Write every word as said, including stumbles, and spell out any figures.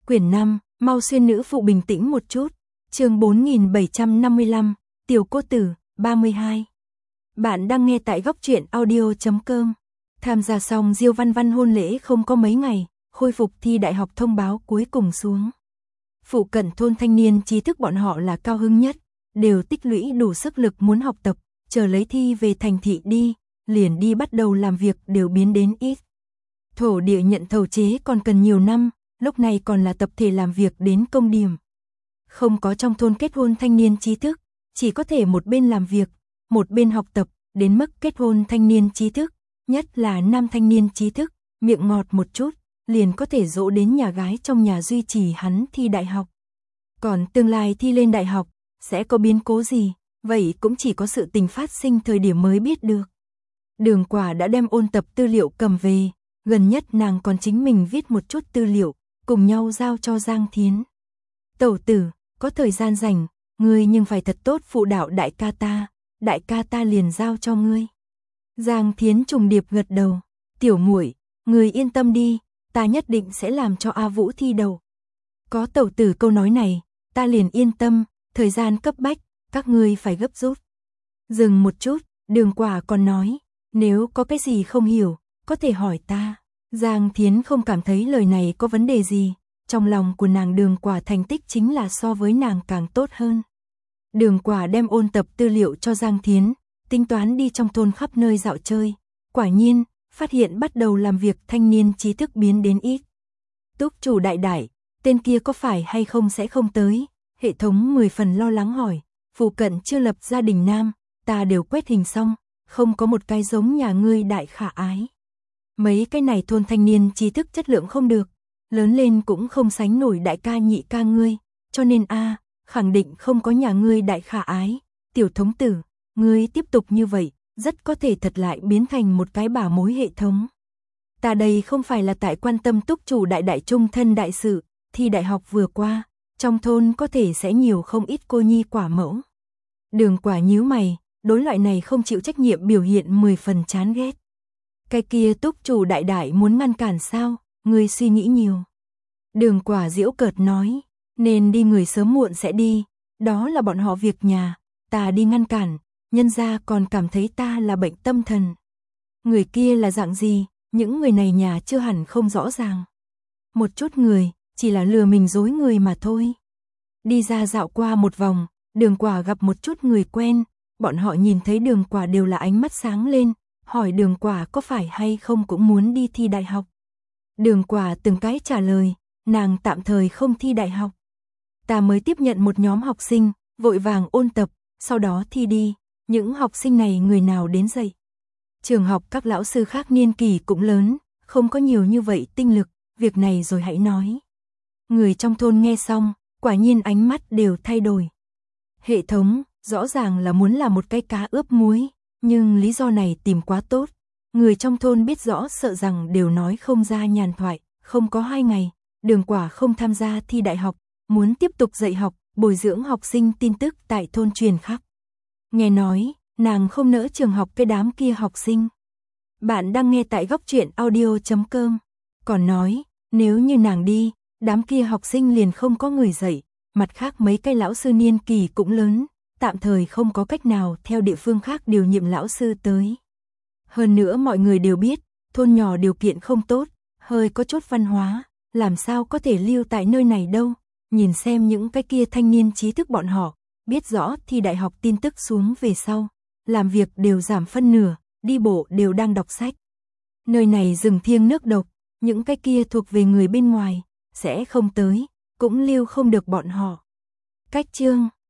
Quyển năm, mau xuyên nữ phụ bình tĩnh một chút. Chương bốn nghìn bảy trăm năm mươi lăm, Tiểu cô tử, ba mươi hai. Bạn đang nghe tại góc truyện audio chấm com. Tham gia xong Diêu Văn Văn hôn lễ không có mấy ngày, khôi phục thi đại học thông báo cuối cùng xuống. Phụ cận thôn thanh niên trí thức bọn họ là cao hứng nhất, đều tích lũy đủ sức lực muốn học tập, chờ lấy thi về thành thị đi, liền đi bắt đầu làm việc đều biến đến ít. Thổ địa nhận thầu chế còn cần nhiều năm, lúc này còn là tập thể làm việc đến công điểm. Không có trong thôn kết hôn thanh niên trí thức, chỉ có thể một bên làm việc, một bên học tập, đến mức kết hôn thanh niên trí thức, nhất là nam thanh niên trí thức, miệng ngọt một chút, liền có thể dỗ đến nhà gái trong nhà duy trì hắn thi đại học. Còn tương lai thi lên đại học, sẽ có biến cố gì, vậy cũng chỉ có sự tình phát sinh thời điểm mới biết được. Đường Quả đã đem ôn tập tư liệu cầm về, gần nhất nàng còn chính mình viết một chút tư liệu, cùng nhau giao cho Giang Thiến. Tẩu tử, có thời gian rảnh, ngươi nhưng phải thật tốt phụ đạo đại ca ta, đại ca ta liền giao cho ngươi. Giang Thiến trùng điệp gật đầu, tiểu muội, ngươi yên tâm đi, ta nhất định sẽ làm cho A Vũ thi đầu. Có tẩu tử câu nói này, ta liền yên tâm, thời gian cấp bách, các ngươi phải gấp rút. Dừng một chút, Đường Quả còn nói, nếu có cái gì không hiểu, có thể hỏi ta. Giang Thiến không cảm thấy lời này có vấn đề gì, trong lòng của nàng Đường Quả thành tích chính là so với nàng càng tốt hơn. Đường Quả đem ôn tập tư liệu cho Giang Thiến, tính toán đi trong thôn khắp nơi dạo chơi, quả nhiên, phát hiện bắt đầu làm việc thanh niên trí thức biến đến ít. Túc chủ đại đại, tên kia có phải hay không sẽ không tới, hệ thống mười phần lo lắng hỏi, phụ cận chưa lập gia đình nam, ta đều quét hình xong, không có một cái giống nhà ngươi đại khả ái. Mấy cái này thôn thanh niên trí thức chất lượng không được, lớn lên cũng không sánh nổi đại ca nhị ca ngươi, cho nên a khẳng định không có nhà ngươi đại khả ái. Tiểu thống tử, ngươi tiếp tục như vậy, rất có thể thật lại biến thành một cái bả mối hệ thống. Ta đây không phải là tại quan tâm túc chủ đại đại trung thân đại sự, thi đại học vừa qua, trong thôn có thể sẽ nhiều không ít cô nhi quả mẫu. Đường Quả nhíu mày, đối loại này không chịu trách nhiệm biểu hiện mười phần chán ghét. Cái kia túc chủ đại đại muốn ngăn cản sao, ngươi suy nghĩ nhiều. Đường Quả giễu cợt nói, nên đi người sớm muộn sẽ đi, đó là bọn họ việc nhà, ta đi ngăn cản, nhân gia còn cảm thấy ta là bệnh tâm thần. Người kia là dạng gì, những người này nhà chưa hẳn không rõ ràng. Một chút người, chỉ là lừa mình dối người mà thôi. Đi ra dạo qua một vòng, Đường Quả gặp một chút người quen, bọn họ nhìn thấy Đường Quả đều là ánh mắt sáng lên, hỏi Đường Quả có phải hay không cũng muốn đi thi đại học. Đường Quả từng cái trả lời, nàng tạm thời không thi đại học. Ta mới tiếp nhận một nhóm học sinh, vội vàng ôn tập, sau đó thi đi, những học sinh này người nào đến dạy. Trường học các lão sư khác niên kỳ cũng lớn, không có nhiều như vậy tinh lực, việc này rồi hãy nói. Người trong thôn nghe xong, quả nhiên ánh mắt đều thay đổi. Hệ thống, rõ ràng là muốn làm một cái cá ướp muối, nhưng lý do này tìm quá tốt. Người trong thôn biết rõ sợ rằng đều nói không ra nhàn thoại, không có hai ngày, Đường Quả không tham gia thi đại học, muốn tiếp tục dạy học, bồi dưỡng học sinh tin tức tại thôn truyền khắp. Nghe nói, nàng không nỡ trường học cái đám kia học sinh. Bạn đang nghe tại góc truyện audio chấm com. Còn nói, nếu như nàng đi, đám kia học sinh liền không có người dạy, mặt khác mấy cái lão sư niên kỳ cũng lớn, tạm thời không có cách nào theo địa phương khác điều nhiệm lão sư tới. Hơn nữa mọi người đều biết, thôn nhỏ điều kiện không tốt, hơi có chút văn hóa, làm sao có thể lưu tại nơi này đâu. Nhìn xem những cái kia thanh niên trí thức bọn họ, biết rõ thi đại học tin tức xuống về sau, làm việc đều giảm phân nửa, đi bộ đều đang đọc sách. Nơi này rừng thiêng nước độc, những cái kia thuộc về người bên ngoài, sẽ không tới, cũng lưu không được bọn họ. Cách chương